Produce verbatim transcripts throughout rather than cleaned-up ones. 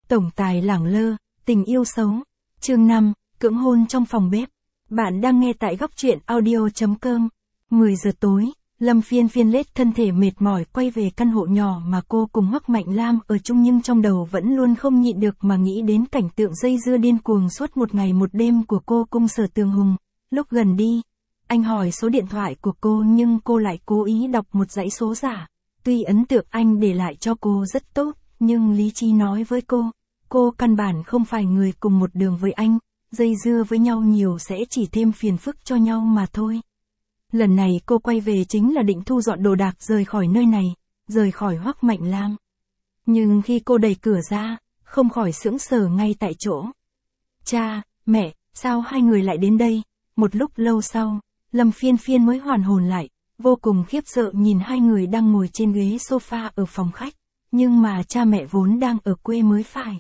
Tổng tài lẳng lơ, tình yêu xấu. Chương năm, cưỡng hôn trong phòng bếp. Bạn đang nghe tại góc truyện audio.com. mười giờ tối, Lâm Phiên Phiên lết thân thể mệt mỏi quay về căn hộ nhỏ mà cô cùng Hoắc Mạnh Lam ở chung, nhưng trong đầu vẫn luôn không nhịn được mà nghĩ đến cảnh tượng dây dưa điên cuồng suốt một ngày một đêm của cô cùng Sở Tường Hùng. Lúc gần đi, anh hỏi số điện thoại của cô nhưng cô lại cố ý đọc một dãy số giả. Tuy ấn tượng anh để lại cho cô rất tốt, nhưng lý trí nói với cô, cô căn bản không phải người cùng một đường với anh, dây dưa với nhau nhiều sẽ chỉ thêm phiền phức cho nhau mà thôi. Lần này cô quay về chính là định thu dọn đồ đạc rời khỏi nơi này, rời khỏi Hoắc Mạnh Lam. Nhưng khi cô đẩy cửa ra, không khỏi sững sờ ngay tại chỗ. Cha, mẹ, sao hai người lại đến đây? Một lúc lâu sau, Lâm Phiên Phiên mới hoàn hồn lại, vô cùng khiếp sợ nhìn hai người đang ngồi trên ghế sofa ở phòng khách. Nhưng mà cha mẹ vốn đang ở quê mới phải.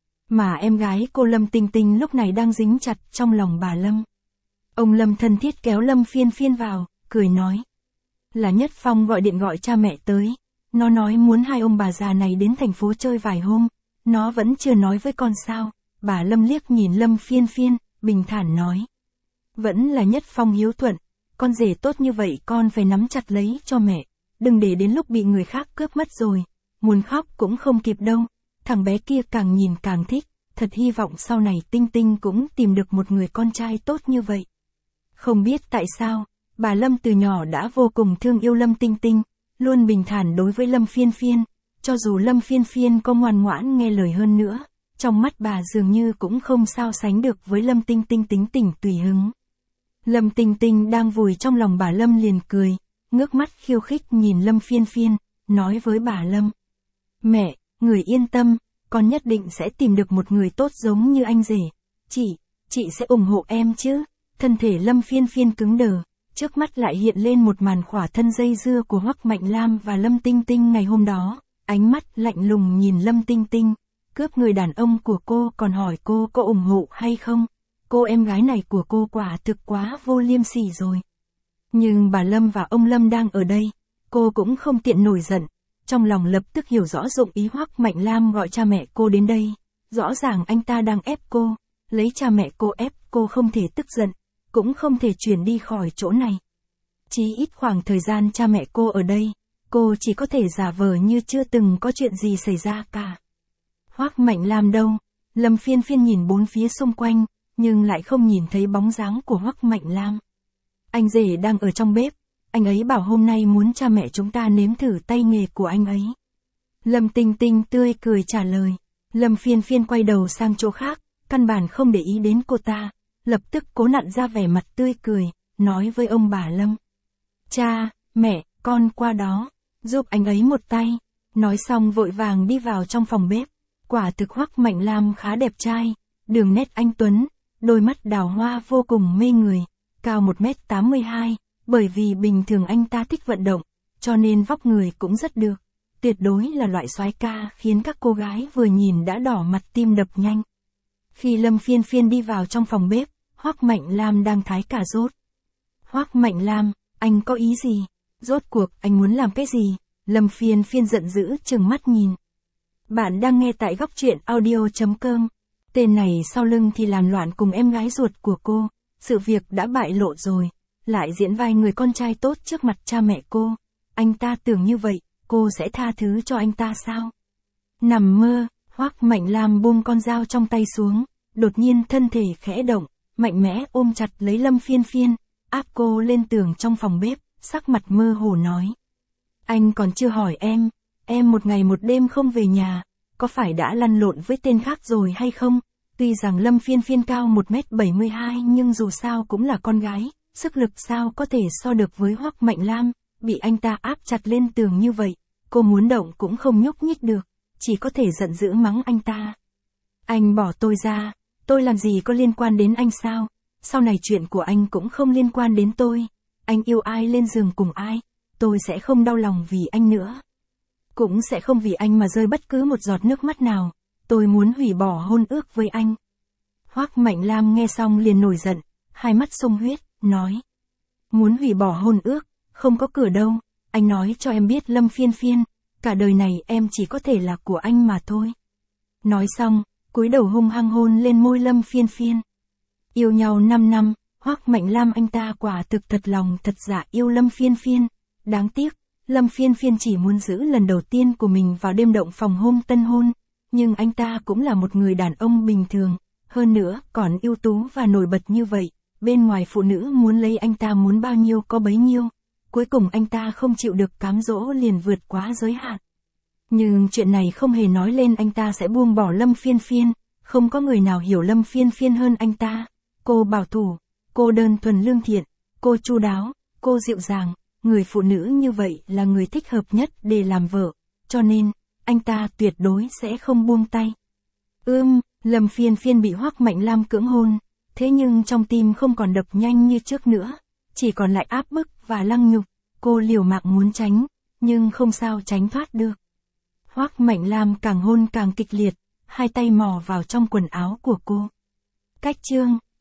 Mà em gái cô Lâm Tinh Tinh lúc này đang dính chặt trong lòng bà Lâm. Ông Lâm thân thiết kéo Lâm Phiên Phiên vào, cười nói. Là Nhất Phong gọi điện gọi cha mẹ tới. Nó nói muốn hai ông bà già này đến thành phố chơi vài hôm. Nó vẫn chưa nói với con sao. Bà Lâm liếc nhìn Lâm Phiên Phiên, bình thản nói. Vẫn là Nhất Phong hiếu thuận. Con rể tốt như vậy con phải nắm chặt lấy cho mẹ. Đừng để đến lúc bị người khác cướp mất rồi. Muốn khóc cũng không kịp đâu. Thằng bé kia càng nhìn càng thích. Thật hy vọng sau này Tinh Tinh cũng tìm được một người con trai tốt như vậy. Không biết tại sao, bà Lâm từ nhỏ đã vô cùng thương yêu Lâm Tinh Tinh, luôn bình thản đối với Lâm Phiên Phiên. Cho dù Lâm Phiên Phiên có ngoan ngoãn nghe lời hơn nữa, trong mắt bà dường như cũng không sao sánh được với Lâm Tinh Tinh tính tình tùy hứng. Lâm Tinh Tinh đang vùi trong lòng bà Lâm liền cười, ngước mắt khiêu khích nhìn Lâm Phiên Phiên, nói với bà Lâm. Mẹ, người yên tâm, con nhất định sẽ tìm được một người tốt giống như anh rể. Chị, chị sẽ ủng hộ em chứ. Thân thể Lâm Phiên Phiên cứng đờ, trước mắt lại hiện lên một màn khỏa thân dây dưa của Hoắc Mạnh Lam và Lâm Tinh Tinh ngày hôm đó. Ánh mắt lạnh lùng nhìn Lâm Tinh Tinh, cướp người đàn ông của cô còn hỏi cô có ủng hộ hay không. Cô em gái này của cô quả thực quá vô liêm sỉ rồi. Nhưng bà Lâm và ông Lâm đang ở đây, cô cũng không tiện nổi giận. Trong lòng lập tức hiểu rõ dụng ý Hoắc Mạnh Lam gọi cha mẹ cô đến đây. Rõ ràng anh ta đang ép cô, lấy cha mẹ cô ép cô không thể tức giận, cũng không thể chuyển đi khỏi chỗ này. Chí ít khoảng thời gian cha mẹ cô ở đây, cô chỉ có thể giả vờ như chưa từng có chuyện gì xảy ra cả. Hoắc Mạnh Lam đâu? Lâm Phiên Phiên nhìn bốn phía xung quanh, nhưng lại không nhìn thấy bóng dáng của Hoắc Mạnh Lam. Anh rể đang ở trong bếp. Anh ấy bảo hôm nay muốn cha mẹ chúng ta nếm thử tay nghề của anh ấy. Lâm Tinh Tinh tươi cười trả lời. Lâm Phiên Phiên quay đầu sang chỗ khác, căn bản không để ý đến cô ta, lập tức cố nặn ra vẻ mặt tươi cười, nói với ông bà Lâm. Cha, mẹ, con qua đó, giúp anh ấy một tay. Nói xong vội vàng đi vào trong phòng bếp. Quả thực Hoắc Mạnh Lam khá đẹp trai, đường nét anh tuấn, đôi mắt đào hoa vô cùng mê người, cao một mét tám mươi hai. Bởi vì bình thường anh ta thích vận động, cho nên vóc người cũng rất được. Tuyệt đối là loại soái ca khiến các cô gái vừa nhìn đã đỏ mặt tim đập nhanh. Khi Lâm Phiên Phiên đi vào trong phòng bếp, Hoắc Mạnh Lam đang thái cà rốt. Hoắc Mạnh Lam, anh có ý gì? Rốt cuộc anh muốn làm cái gì? Lâm Phiên Phiên giận dữ trừng mắt nhìn. Bạn đang nghe tại góc truyện audio.com. Tên này sau lưng thì làm loạn cùng em gái ruột của cô. Sự việc đã bại lộ rồi. Lại diễn vai người con trai tốt trước mặt cha mẹ cô. Anh ta tưởng như vậy, cô sẽ tha thứ cho anh ta sao? Nằm mơ, Hoắc Mạnh Lam buông con dao trong tay xuống, đột nhiên thân thể khẽ động, mạnh mẽ ôm chặt lấy Lâm Phiên Phiên, áp cô lên tường trong phòng bếp, sắc mặt mơ hồ nói. Anh còn chưa hỏi em, em một ngày một đêm không về nhà, có phải đã lăn lộn với tên khác rồi hay không? Tuy rằng Lâm Phiên Phiên cao một mét bảy mươi hai nhưng dù sao cũng là con gái. Sức lực sao có thể so được với Hoắc Mạnh Lam, bị anh ta áp chặt lên tường như vậy, cô muốn động cũng không nhúc nhích được, chỉ có thể giận dữ mắng anh ta. Anh bỏ tôi ra, tôi làm gì có liên quan đến anh sao, sau này chuyện của anh cũng không liên quan đến tôi, anh yêu ai lên giường cùng ai, tôi sẽ không đau lòng vì anh nữa. Cũng sẽ không vì anh mà rơi bất cứ một giọt nước mắt nào, tôi muốn hủy bỏ hôn ước với anh. Hoắc Mạnh Lam nghe xong liền nổi giận, hai mắt sung huyết. Nói, muốn hủy bỏ hôn ước, không có cửa đâu, anh nói cho em biết Lâm Phiên Phiên, cả đời này em chỉ có thể là của anh mà thôi. Nói xong, cúi đầu hung hăng hôn lên môi Lâm Phiên Phiên. Yêu nhau năm năm, Hoắc Mạnh Lam anh ta quả thực thật lòng thật dạ yêu Lâm Phiên Phiên. Đáng tiếc, Lâm Phiên Phiên chỉ muốn giữ lần đầu tiên của mình vào đêm động phòng hôm tân hôn, nhưng anh ta cũng là một người đàn ông bình thường, hơn nữa còn ưu tú và nổi bật như vậy, bên ngoài phụ nữ muốn lấy anh ta muốn bao nhiêu có bấy nhiêu, cuối cùng anh ta không chịu được cám dỗ liền vượt quá giới hạn. Nhưng chuyện này không hề nói lên anh ta sẽ buông bỏ Lâm Phiên Phiên, không có người nào hiểu Lâm Phiên Phiên hơn anh ta. Cô bảo thủ, cô đơn thuần lương thiện, cô chu đáo, cô dịu dàng, người phụ nữ như vậy là người thích hợp nhất để làm vợ, cho nên, anh ta tuyệt đối sẽ không buông tay. Ưm, Lâm Phiên Phiên bị Hoắc Mạnh Lam cưỡng hôn, thế nhưng trong tim không còn đập nhanh như trước nữa, chỉ còn lại áp bức và lăng nhục, cô liều mạng muốn tránh, nhưng không sao tránh thoát được. Hoắc Mạnh Lam càng hôn càng kịch liệt, hai tay mò vào trong quần áo của cô. Cách chương